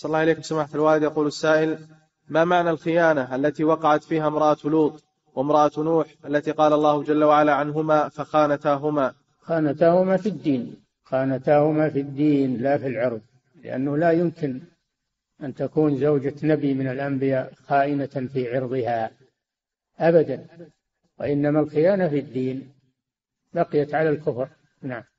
صلى الله عليكم سماحة الوالد. يقول السائل: ما معنى الخيانة التي وقعت فيها امرأة لوط وامرأة نوح التي قال الله جل وعلا عنهما فخانتاهما؟ خانتاهما في الدين، خانتاهما في الدين لا في العرض، لأنه لا يمكن أن تكون زوجة نبي من الأنبياء خائنة في عرضها أبدا، وإنما الخيانة في الدين، بقيت على الكفر. نعم.